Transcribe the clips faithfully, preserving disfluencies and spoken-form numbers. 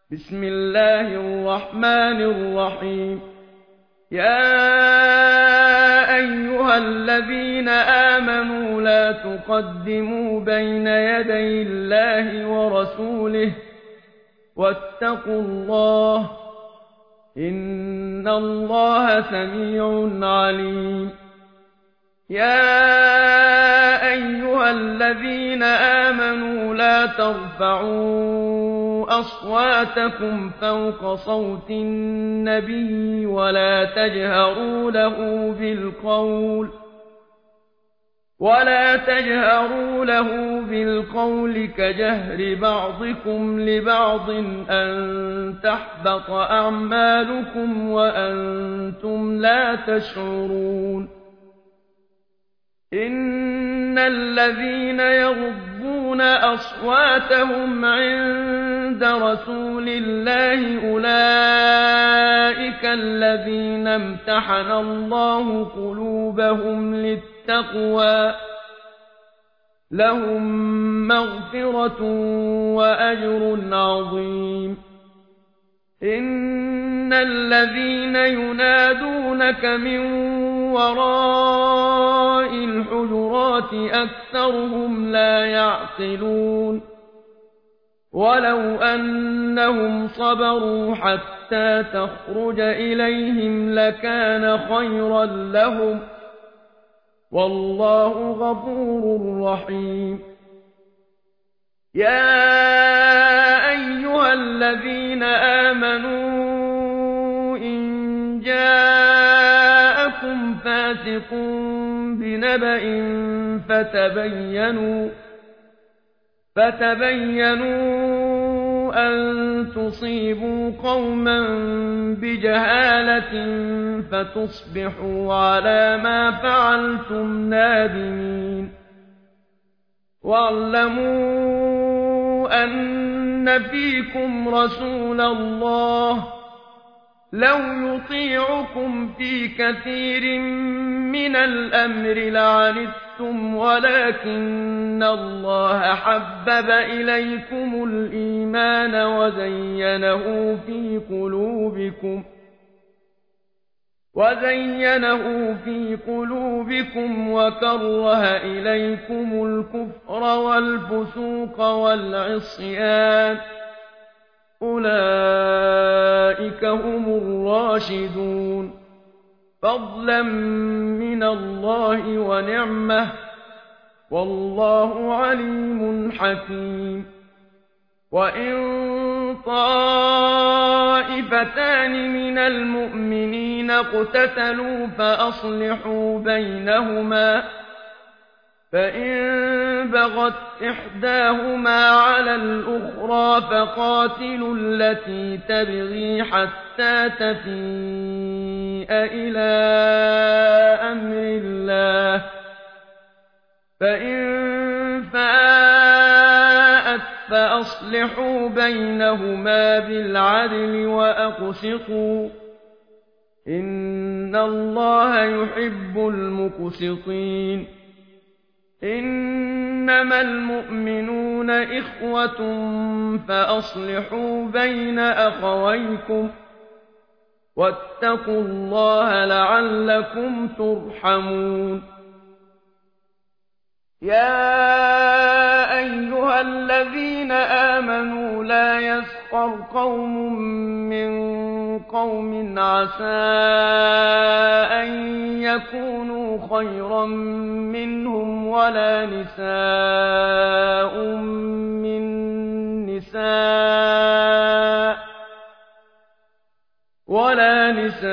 بسم الله الرحمن الرحيم. يا أيها الذين آمنوا لا تقدموا بين يدي الله ورسوله واتقوا الله إن الله سميع عليم. يا أيها الذين آمنوا لا ترفعوا أصواتكم فوق صوت النبي ولا تجهروا له بالقول ولا تجهروا له بالقول كجهر بعضكم لبعض أن تحبط أعمالكم وأنتم لا تشعرون. إن الذين يغضون أصواتهم عند رسول الله أولئك الذين امتحن الله قلوبهم للتقوى لهم مغفرة وأجر عظيم. إن الذين ينادونك من وراء الحجرات أكثرهم لا يعقلون. ولو أنهم صبروا حتى تخرج إليهم لكان خيرا لهم والله غفور رحيم. يا أيها الذين آمنوا إن جاءكم فاسق بنبأ فتبينوا فتبينوا أن تصيبوا قوما بجهالة فتصبحوا على ما فعلتم نادمين. واعلموا أن فيكم رسول الله لو يطيعكم في كثير من الأمر لعنتم ولكن الله حبب إليكم الإيمان وزينه في قلوبكم وزينه في قلوبكم وكره إليكم الكفر والفسوق والعصيان أولئك هم الراشدون فضلا من الله ونعمة والله عليم حكيم. وإن طائفتان من المؤمنين اقتتلوا فأصلحوا بينهما فإن بغت إحداهما على الأخرى فقاتلوا التي تبغي حتى تفيء إلى أمر الله فإن فاءت فأصلحوا بينهما بالعدل وأقسطوا إن الله يحب المقسطين. إنما المؤمنون إخوة فأصلحوا بين أخويكم واتقوا الله لعلكم ترحمون. يا أيها الذين آمنوا لا يسخر قوم من قوم عسى أن يكونوا خيرا منهم ولا نساء من نساء ولا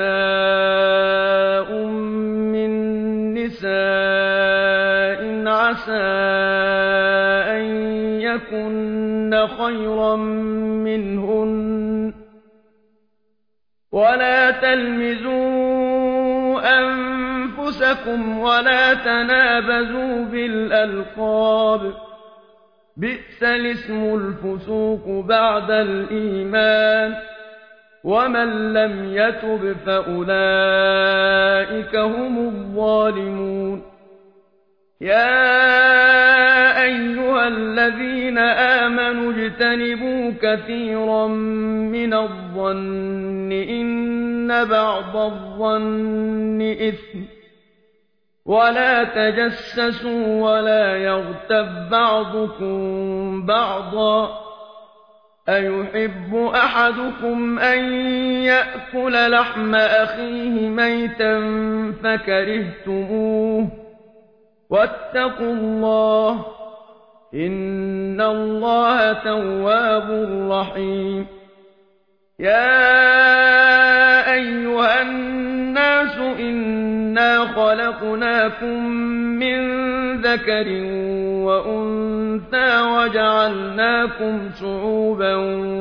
نساء من نساء عسى أن يكن خيرا منهن ولا تلمزوا أنفسكم ولا تنابزوا بالألقاب بئس الاسم الفسوق بعد الإيمان ومن لم يتب فأولئك هم الظالمون. يا أيها الذين آمنوا اجتنبوا كثيرا من الظن إن بعض الظن إثم ولا تجسسوا ولا يغتب بعضكم بعضا أيحب أحدكم أن يأكل لحم أخيه ميتا فكرهتموه واتقوا الله إن الله تواب رحيم يا أيها الناس إنا خلقناكم من ذكر وأنثى وجعلناكم شعوبا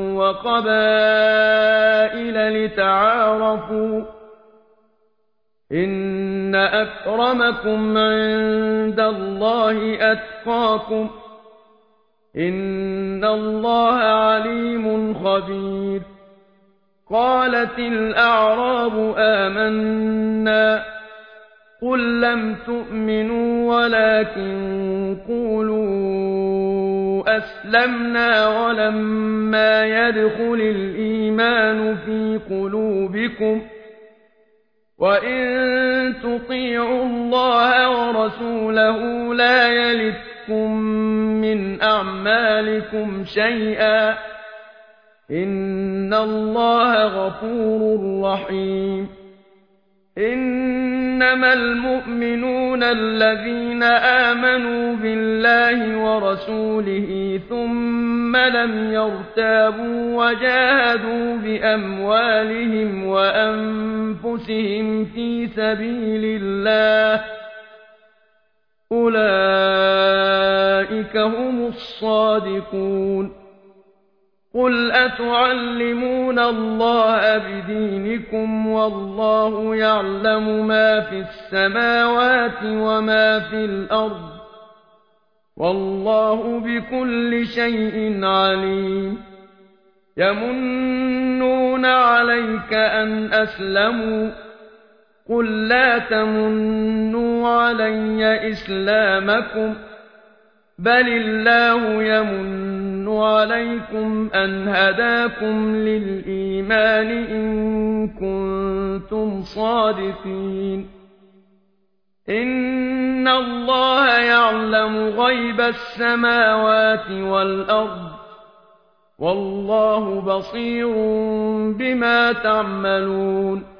وقبائل لتعارفوا إن أكرمكم عند الله أتقاكم إن الله عليم خبير قالت الأعراب آمنا قل لم تؤمنوا ولكن قولوا أسلمنا ولما يدخل الإيمان في قلوبكم وإن تطيعوا الله ورسوله لا يلتكم من أعمالكم شيئا إن الله غفور رحيم إنما المؤمنون الذين آمنوا بالله ورسوله ثم لم يرتابوا وجاهدوا بأموالهم وأنفسهم في سبيل الله أولئك هم الصادقون قل أتعلمون الله بدينكم والله يعلم ما في السماوات وما في الأرض والله بكل شيء عليم يمنون عليك أن أسلموا قل لا تمنوا علي إسلامكم بل الله يمن عليكم أن هداكم للإيمان إن كنتم صادقين إن الله يعلم غيب السماوات والأرض والله بصير بما تعملون